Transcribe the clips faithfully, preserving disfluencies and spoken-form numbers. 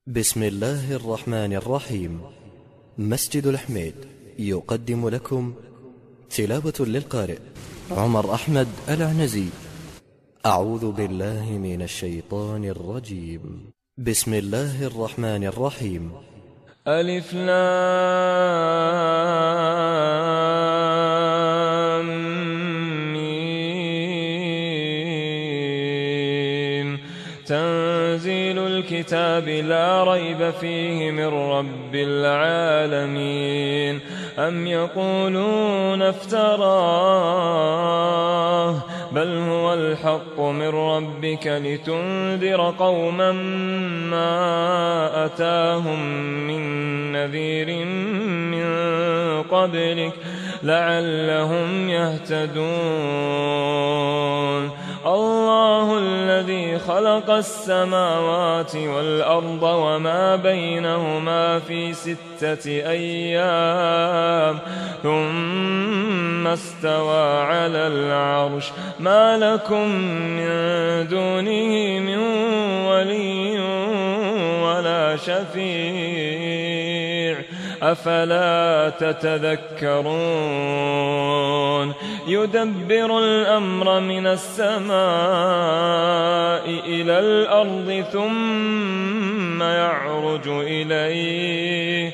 بسم الله الرحمن الرحيم. مسجد الحميد يقدم لكم تلاوة للقارئ عمر أحمد العنزي. أعوذ بالله من الشيطان الرجيم. بسم الله الرحمن الرحيم. ألف لام ميم. تنزيل الكتاب لا ريب فيه من رب العالمين. أم يقولون افتراه بل هو الحق من ربك لتنذر قوما ما أتاهم من نذير من قبلك لعلهم يهتدون. الله الذي خلق السماوات والأرض وما بينهما في ستة أيام ثم استوى على العرش ما لكم من دونه من ولي ولا شفيع أفلا تتذكرون. يدبر الأمر من السماء إلى الأرض ثم يعرج إليه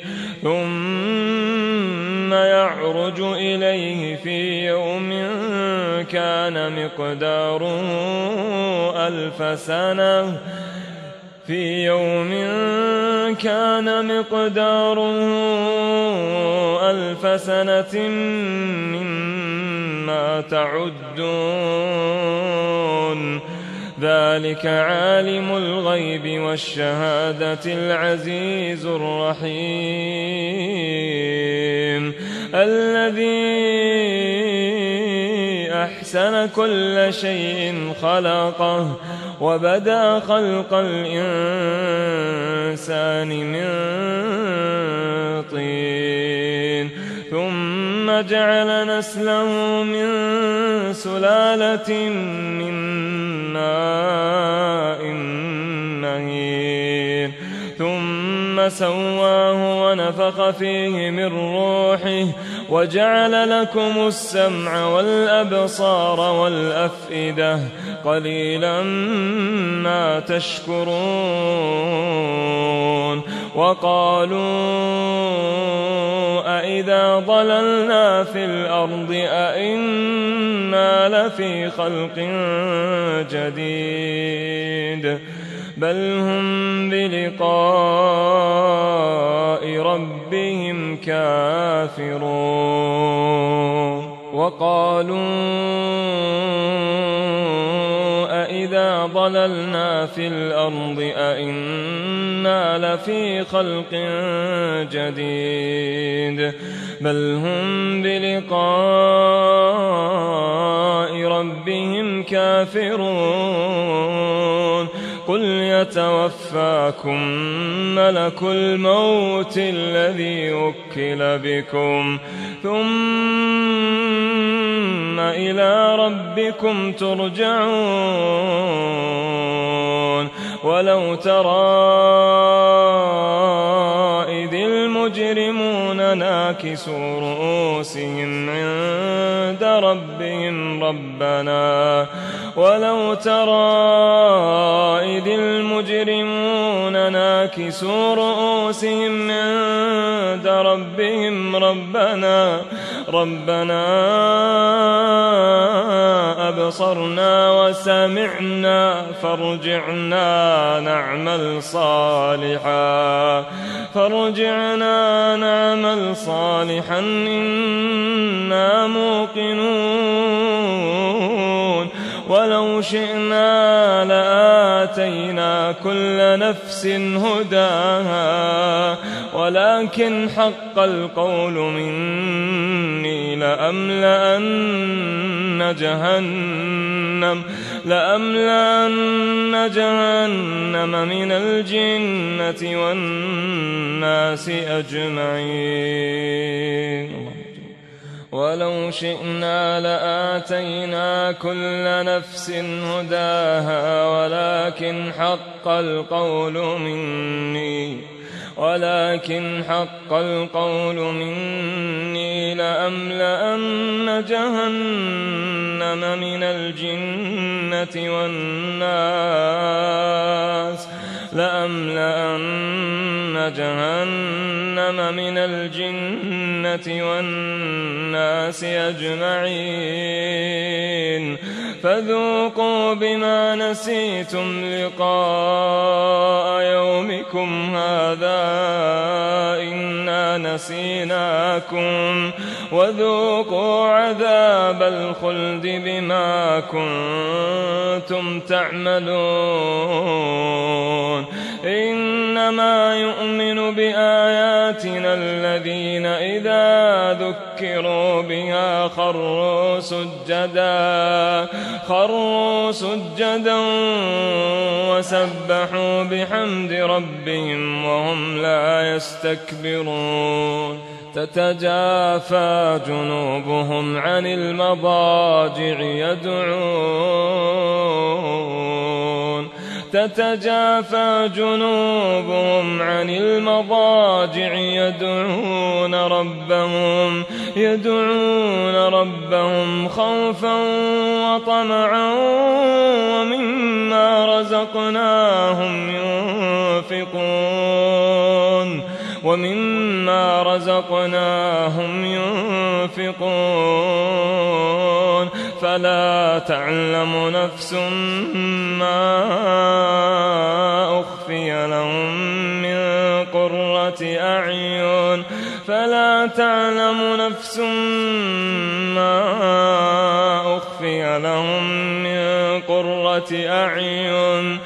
ثم يعرج إليه في يوم كان مقداره ألف سنة في يوم كان مقداره ألف سنة مما تعدون. ذلك عالم الغيب والشهادة العزيز الرحيم الذي أحسن كل شيء خلقه وبدأ خلق الإنسان من طين ثم جعل نسله من سلالة من ماء مهين ثم سواه ونفخ فيه من روحه وجعل لكم السمع والأبصار والأفئدة قليلا ما تشكرون. وقالوا أإذا ضللنا في الأرض أإنا لفي خلق جديد بل هم بلقاء ربهم كافرون. وقالوا أإذا ضللنا في الأرض أإنا لفي خلق جديد بل هم بلقاء ربهم كافرون. قل يتوفاكم ملك الموت الذي وكل بكم ثم إلى ربكم ترجعون. ولو ترى إذ المجرمون ناكسوا رؤوسهم عند ربهم ربنا ولو ترى إذ المجرمون ناكسوا رؤوسهم عند ربهم ربنا ربنا أبصرنا وسمعنا فارجعنا نعمل صالحا فارجعنا نعمل صالحا إنا موقنون. ولو شئنا لآتينا كل نفس هداها ولكن حق القول مني لأملأن جهنم لأملأن جهنم من الجنة والناس أجمعين. ولو شئنا لآتينا كل نفس هداها ولكن حق القول مني ولكن حق القول مني لأملأن جهنم من الجنة والناس لأملأن جهنم من الجنة والناس أجمعين فذوقوا بما نسيتم لقاء يومكم هذا إنا نسيناكم وذوقوا عذاب الخلد بما كنتم تعملون إنما يؤمن بآياتنا الذين إذا ذكروا بها خروا سجدا خروا سجدا وسبحوا بحمد ربهم وهم لا يستكبرون تتجافى جنوبهم عن المضاجع يدعون تتجافى جنوبهم عن المضاجع يدعون ربهم يدعون ربهم خوفا وطمعا ومما رزقناهم ينفقون ومما رزقناهم ينفقون فلا تعلم نفس ما أخفي لهم من قرة أعين فلا تعلم نفس ما أخفي لهم من قرة أعين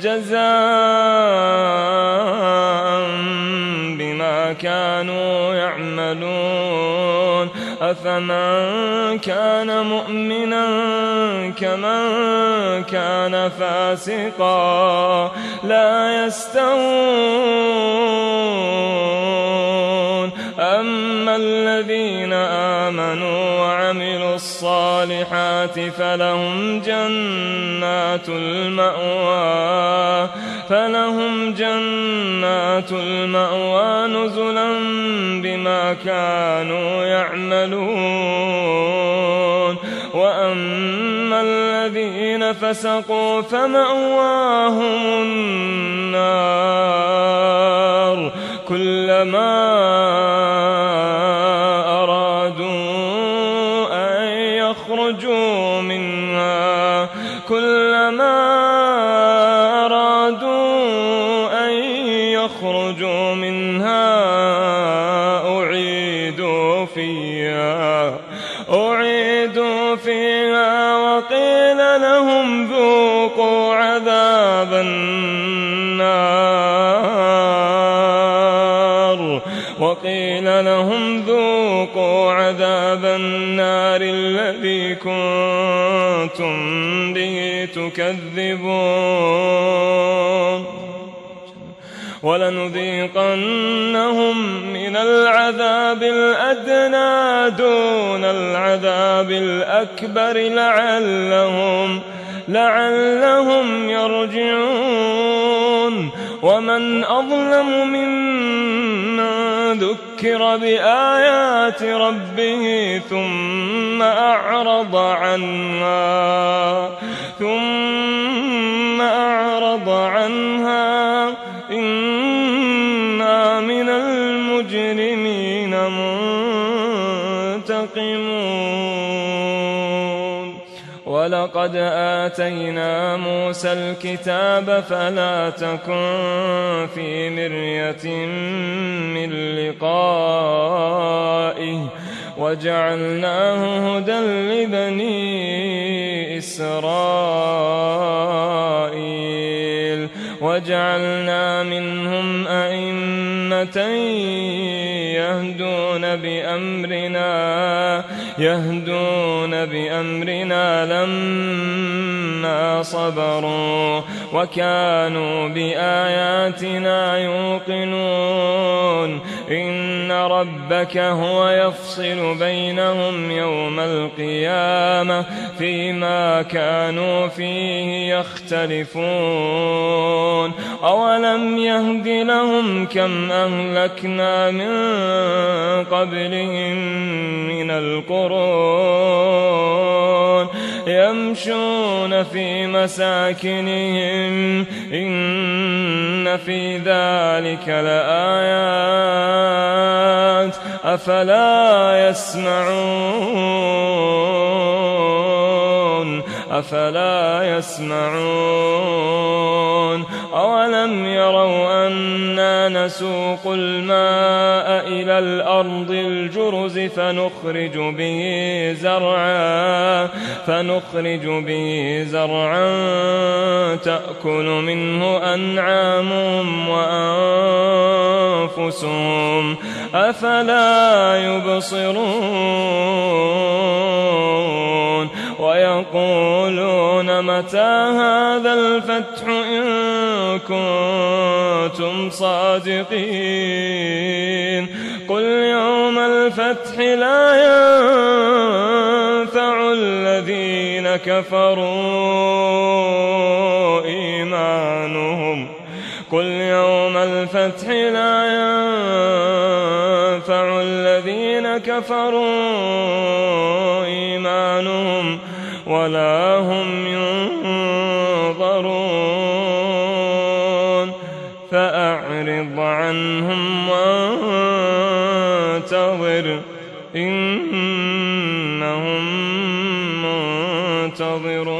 جزاء بما كانوا يعملون أفمن كان مؤمنا كمن كان فاسقا لا يستوون أما الذين آمنوا وعملوا الصالحات فلهم جنات المأوى فلهم جنات المأوى نزلا بما كانوا يعملون وأما الذين فسقوا فمأواهم النار كلما أرادوا أن يخرجوا منها كلما يخرجوا منها أعيدوا فيها أعيدوا فيها وقيل لهم ذوقوا عذاب النار وقيل لهم ذوقوا عذاب النار الذي كنتم به تكذبون ولنذيقنهم من العذاب الأدنى دون العذاب الأكبر لعلهم لعلهم يرجعون ومن أظلم ممن ذكر بآيات ربه ثم أعرض عنها ثم أعرض عنها إنا من المجرمين منتقمون ولقد آتينا موسى الكتاب فلا تكن في مرية من لقائه وجعلناه هدى لبني إسرائيل وجعلنا منهم أئمة يهدون بأمرنا يهدون بأمرنا لما صبروا وكانوا بآياتنا يوقنون إن ربك هو يفصل بينهم يوم القيامة فيما كانوا فيه يختلفون أولم يهد لهم كم أهلكنا من قبلهم من القرون يمشون في مساكنهم إن في ذلك لآيات أفلا يسمعون أفلا يسمعون أولم يروا أنا نسوق الماء إلى الأرض الجرز فنخرج به زرعا فنخرج به زرعا تأكل منه أنعامهم وأنفسهم أفلا يبصرون ويقولون متى هذا الفتح إن كنتم صادقين قل يوم الفتح لا ينفع الذين كفروا إيمانهم قل يوم الفتح لا ينفع الذين كفروا إيمانهم ولا هم ينظرون فأعرض عنهم وانتظر إنهم منتظرون.